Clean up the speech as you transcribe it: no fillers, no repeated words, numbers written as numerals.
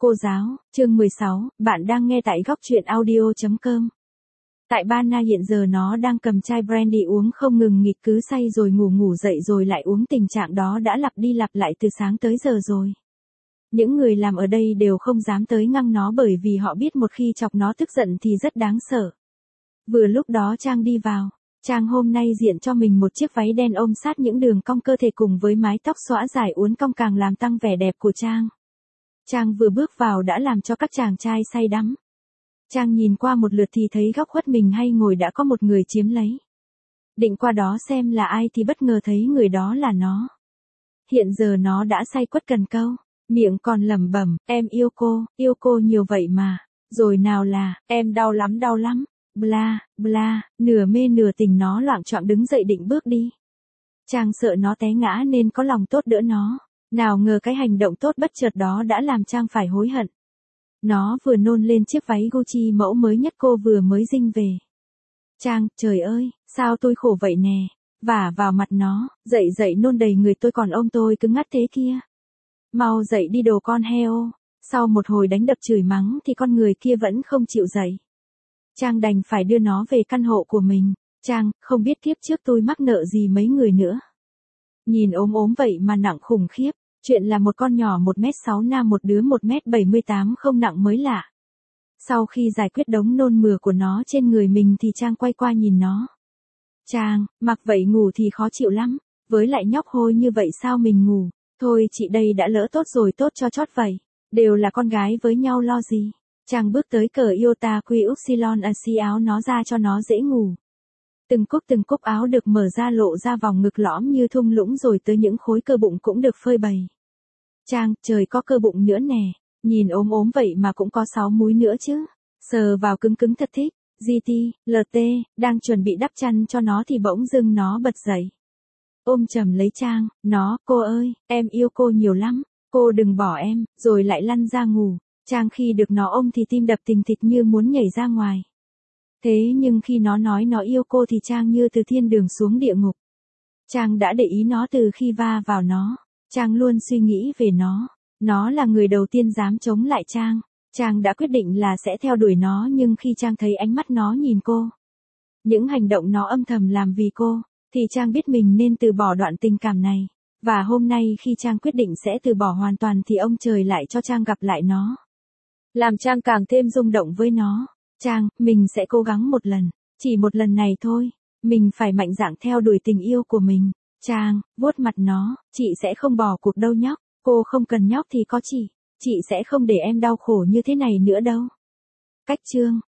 Cô giáo, chương 16, bạn đang nghe tại góc truyện audio.com. Tại Bana hiện giờ nó đang cầm chai brandy uống không ngừng nghịch, cứ say rồi ngủ dậy rồi lại uống, tình trạng đó đã lặp đi lặp lại từ sáng tới giờ rồi. Những người làm ở đây đều không dám tới ngăn nó bởi vì họ biết một khi chọc nó tức giận thì rất đáng sợ. Vừa lúc đó Trang đi vào. Trang hôm nay diện cho mình một chiếc váy đen ôm sát những đường cong cơ thể cùng với mái tóc xõa dài uốn cong càng làm tăng vẻ đẹp của Trang. Trang vừa bước vào đã làm cho các chàng trai say đắm. Trang nhìn qua một lượt thì thấy góc khuất mình hay ngồi đã có một người chiếm lấy. Định qua đó xem là ai thì bất ngờ thấy người đó là nó. Hiện giờ nó đã say quất cần câu, miệng còn lẩm bẩm, em yêu cô nhiều vậy mà. Rồi nào là, em đau lắm. Bla, bla, nửa mê nửa tình nó loạng choạng đứng dậy định bước đi. Trang sợ nó té ngã nên có lòng tốt đỡ nó. Nào ngờ cái hành động tốt bất chợt đó đã làm Trang phải hối hận. Nó vừa nôn lên chiếc váy Gucci mẫu mới nhất cô vừa mới dinh về. Trang, trời ơi, sao tôi khổ vậy nè. Vả vào mặt nó, dậy nôn đầy người tôi còn ôm tôi cứng ngắt thế kia. Mau dậy đi đồ con heo. Sau một hồi đánh đập chửi mắng thì con người kia vẫn không chịu dậy. Trang đành phải đưa nó về căn hộ của mình. Trang, không biết kiếp trước tôi mắc nợ gì mấy người nữa. Nhìn ốm vậy mà nặng khủng khiếp. Chuyện là một con nhỏ 1m6 nam một đứa 1m78 không nặng mới lạ. Sau khi giải quyết đống nôn mửa của nó trên người mình thì Trang quay qua nhìn nó. Trang, mặc vậy ngủ thì khó chịu lắm. Với lại nhóc hôi như vậy sao mình ngủ. Thôi chị đây đã lỡ tốt rồi, tốt cho chót vậy. Đều là con gái với nhau lo gì. Trang bước tới cởi Iota Quy Upsilon xi áo nó ra cho nó dễ ngủ. Từng cúc áo được mở ra lộ ra vòng ngực lõm như thung lũng rồi tới những khối cơ bụng cũng được phơi bày. Trang, trời có cơ bụng nữa nè. Nhìn ốm vậy mà cũng có 6 múi nữa chứ. Sờ vào cứng thật thích. GT, LT, đang chuẩn bị đắp chăn cho nó thì bỗng dưng nó bật dậy. Ôm chầm lấy Trang, cô ơi, em yêu cô nhiều lắm. Cô đừng bỏ em, rồi lại lăn ra ngủ. Trang khi được nó ôm thì tim đập thình thịch như muốn nhảy ra ngoài. Thế nhưng khi nó nói nó yêu cô thì Trang như từ thiên đường xuống địa ngục. Trang đã để ý nó từ khi va vào nó. Trang luôn suy nghĩ về nó. Nó là người đầu tiên dám chống lại Trang. Trang đã quyết định là sẽ theo đuổi nó, nhưng khi Trang thấy ánh mắt nó nhìn cô, những hành động nó âm thầm làm vì cô, thì Trang biết mình nên từ bỏ đoạn tình cảm này. Và hôm nay khi Trang quyết định sẽ từ bỏ hoàn toàn thì ông trời lại cho Trang gặp lại nó. Làm Trang càng thêm rung động với nó. Trang, mình sẽ cố gắng một lần. Chỉ một lần này thôi. Mình phải mạnh dạn theo đuổi tình yêu của mình. Trang, vuốt mặt nó. Chị sẽ không bỏ cuộc đâu nhóc. Cô không cần nhóc thì có chị. Chị sẽ không để em đau khổ như thế này nữa đâu. Cách chương.